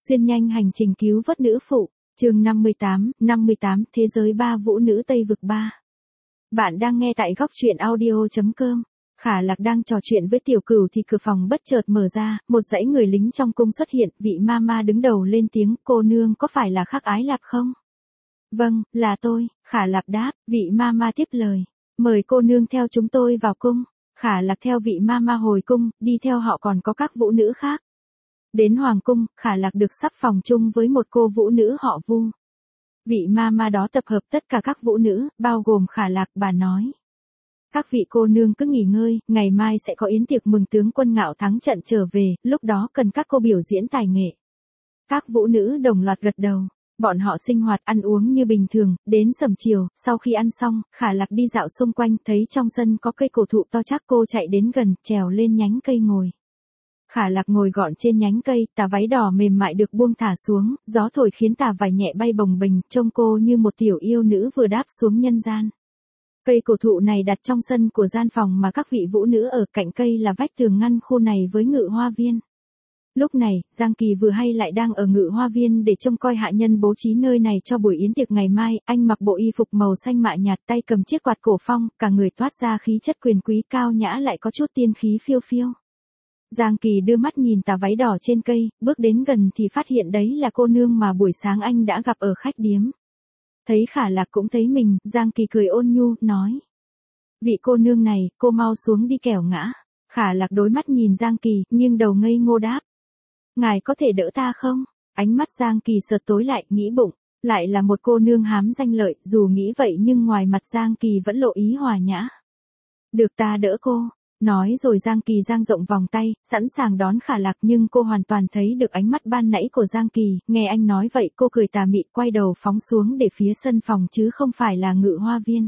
Xuyên nhanh hành trình cứu vớt nữ phụ, chương 58, Thế giới ba vũ nữ Tây vực 3. Bạn đang nghe tại góc truyện audio.com. Khả Lạc đang trò chuyện với Tiểu Cửu thì cửa phòng bất chợt mở ra, một dãy người lính trong cung xuất hiện, vị mama đứng đầu lên tiếng, cô nương có phải là Khắc Ái Lạp không? Vâng, là tôi, Khả Lạc đáp, vị mama tiếp lời, mời cô nương theo chúng tôi vào cung. Khả Lạc theo vị mama hồi cung, đi theo họ còn có các vũ nữ khác. Đến hoàng cung, Khả Lạc được sắp phòng chung với một cô vũ nữ họ Vu. Vị mama đó tập hợp tất cả các vũ nữ, bao gồm Khả Lạc, bà nói. Các vị cô nương cứ nghỉ ngơi, ngày mai sẽ có yến tiệc mừng tướng quân Ngạo thắng trận trở về, lúc đó cần các cô biểu diễn tài nghệ. Các vũ nữ đồng loạt gật đầu. Bọn họ sinh hoạt ăn uống như bình thường, đến sẩm chiều, sau khi ăn xong, Khả Lạc đi dạo xung quanh, thấy trong sân có cây cổ thụ to chắc, cô chạy đến gần, trèo lên nhánh cây ngồi. Khả Lạc ngồi gọn trên nhánh cây, tà váy đỏ mềm mại được buông thả xuống, gió thổi khiến tà vải nhẹ bay bồng bềnh, trông cô như một tiểu yêu nữ vừa đáp xuống nhân gian. Cây cổ thụ này đặt trong sân của gian phòng mà các vị vũ nữ ở, cạnh cây là vách tường ngăn khu này với Ngự Hoa Viên. Lúc này, Giang Kỳ vừa hay lại đang ở Ngự Hoa Viên để trông coi hạ nhân bố trí nơi này cho buổi yến tiệc ngày mai, anh mặc bộ y phục màu xanh mạ nhạt, tay cầm chiếc quạt cổ phong, cả người toát ra khí chất quyền quý cao nhã lại có chút tiên khí phiêu phiêu. Giang Kỳ đưa mắt nhìn tà váy đỏ trên cây, bước đến gần thì phát hiện đấy là cô nương mà buổi sáng anh đã gặp ở khách điếm. Thấy Khả Lạc cũng thấy mình, Giang Kỳ cười ôn nhu, nói. Vị cô nương này, cô mau xuống đi kẻo ngã. Khả Lạc đối mắt nhìn Giang Kỳ, nhưng đầu ngây ngô đáp. Ngài có thể đỡ ta không? Ánh mắt Giang Kỳ sợt tối lại, nghĩ bụng, lại là một cô nương hám danh lợi, dù nghĩ vậy nhưng ngoài mặt Giang Kỳ vẫn lộ ý hòa nhã. Được ta đỡ cô. Nói rồi Giang Kỳ dang rộng vòng tay, sẵn sàng đón Khả Lạc, nhưng cô hoàn toàn thấy được ánh mắt ban nãy của Giang Kỳ, nghe anh nói vậy cô cười tà mị, quay đầu phóng xuống để phía sân phòng chứ không phải là Ngự Hoa Viên.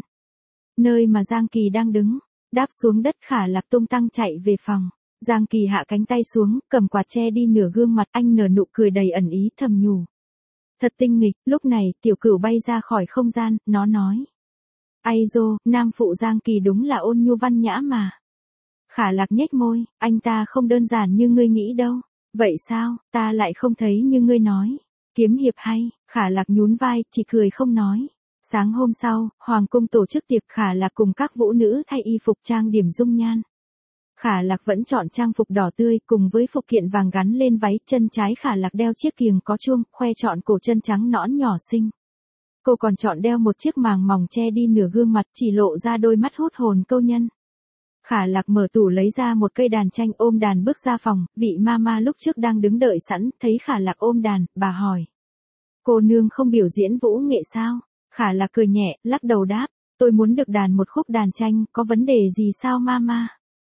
Nơi mà Giang Kỳ đang đứng, đáp xuống đất Khả Lạc tung tăng chạy về phòng. Giang Kỳ hạ cánh tay xuống, cầm quạt che đi nửa gương mặt, anh nở nụ cười đầy ẩn ý, thầm nhủ. Thật tinh nghịch. Lúc này, Tiểu Cửu bay ra khỏi không gian, nó nói. Ai dô, nam phụ Giang Kỳ đúng là ôn nhu văn nhã mà. Khả Lạc nhếch môi, anh ta không đơn giản như ngươi nghĩ đâu. Vậy sao, ta lại không thấy như ngươi nói. Kiếm hiệp hay, Khả Lạc nhún vai, chỉ cười không nói. Sáng hôm sau, Hoàng cung tổ chức tiệc, Khả Lạc cùng các vũ nữ thay y phục trang điểm dung nhan. Khả Lạc vẫn chọn trang phục đỏ tươi cùng với phụ kiện vàng gắn lên váy, chân trái Khả Lạc đeo chiếc kiềng có chuông, khoe trọn cổ chân trắng nõn nhỏ xinh. Cô còn chọn đeo một chiếc màng mỏng che đi nửa gương mặt, chỉ lộ ra đôi mắt hút hồn câu nhân. Khả Lạc mở tủ lấy ra một cây đàn tranh, ôm đàn bước ra phòng, vị mama lúc trước đang đứng đợi sẵn, thấy Khả Lạc ôm đàn, bà hỏi. Cô nương không biểu diễn vũ nghệ sao? Khả Lạc cười nhẹ, lắc đầu đáp, tôi muốn được đàn một khúc đàn tranh, có vấn đề gì sao mama?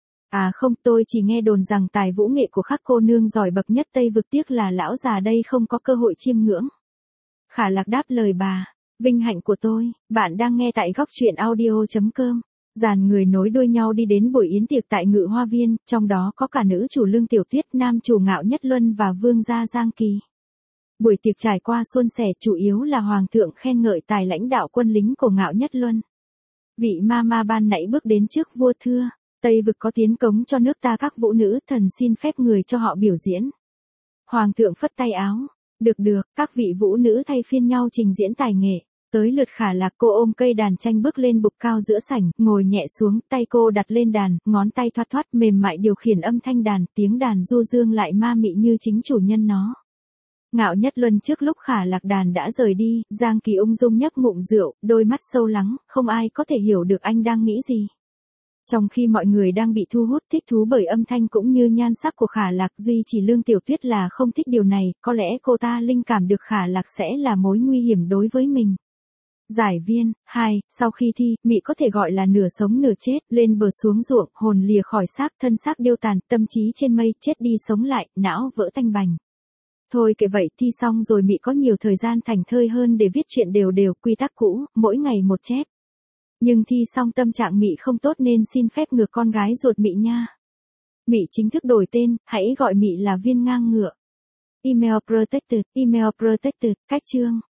À không, tôi chỉ nghe đồn rằng tài vũ nghệ của Khắc cô nương giỏi bậc nhất Tây vực, tiếc là lão già đây không có cơ hội chiêm ngưỡng. Khả Lạc đáp lời bà, vinh hạnh của tôi. Bạn đang nghe tại góc truyện audio.com. Dàn người nối đuôi nhau đi đến buổi yến tiệc tại Ngự Hoa Viên, trong đó có cả nữ chủ Lương Tiểu Tuyết, nam chủ Ngạo Nhất Luân và vương gia Giang Kỳ. Buổi tiệc trải qua suôn sẻ, chủ yếu là hoàng thượng khen ngợi tài lãnh đạo quân lính của Ngạo Nhất Luân. Vị mama ban nãy bước đến trước vua thưa, Tây vực có tiến cống cho nước ta các vũ nữ, thần xin phép người cho họ biểu diễn. Hoàng thượng phất tay áo, được, các vị vũ nữ thay phiên nhau trình diễn tài nghệ. Tới lượt Khả Lạc, cô ôm cây đàn tranh bước lên bục cao giữa sảnh, ngồi nhẹ xuống, tay cô đặt lên đàn, ngón tay thoát thoát mềm mại điều khiển âm thanh đàn, tiếng đàn du dương lại ma mị như chính chủ nhân nó. Ngạo Nhất Luân trước lúc Khả Lạc đàn đã rời đi, Giang Kỳ ung dung nhấp ngụm rượu, đôi mắt sâu lắng, không ai có thể hiểu được anh đang nghĩ gì. Trong khi mọi người đang bị thu hút thích thú bởi âm thanh cũng như nhan sắc của Khả Lạc, duy chỉ Lương Tiểu Tuyết là không thích điều này, có lẽ cô ta linh cảm được Khả Lạc sẽ là mối nguy hiểm đối với mình. Giải viên 2, sau khi thi, Mị có thể gọi là nửa sống nửa chết, lên bờ xuống ruộng, hồn lìa khỏi xác, thân xác điêu tàn, tâm trí trên mây, chết đi sống lại, não vỡ tanh bành. Thôi kệ vậy, thi xong rồi Mị có nhiều thời gian thảnh thơi hơn để viết chuyện đều, quy tắc cũ, mỗi ngày một chép. Nhưng thi xong tâm trạng Mị không tốt nên xin phép ngược con gái ruột Mị nha. Mị chính thức đổi tên, hãy gọi Mị là Viên Ngang Ngựa. Email protected, cách chương.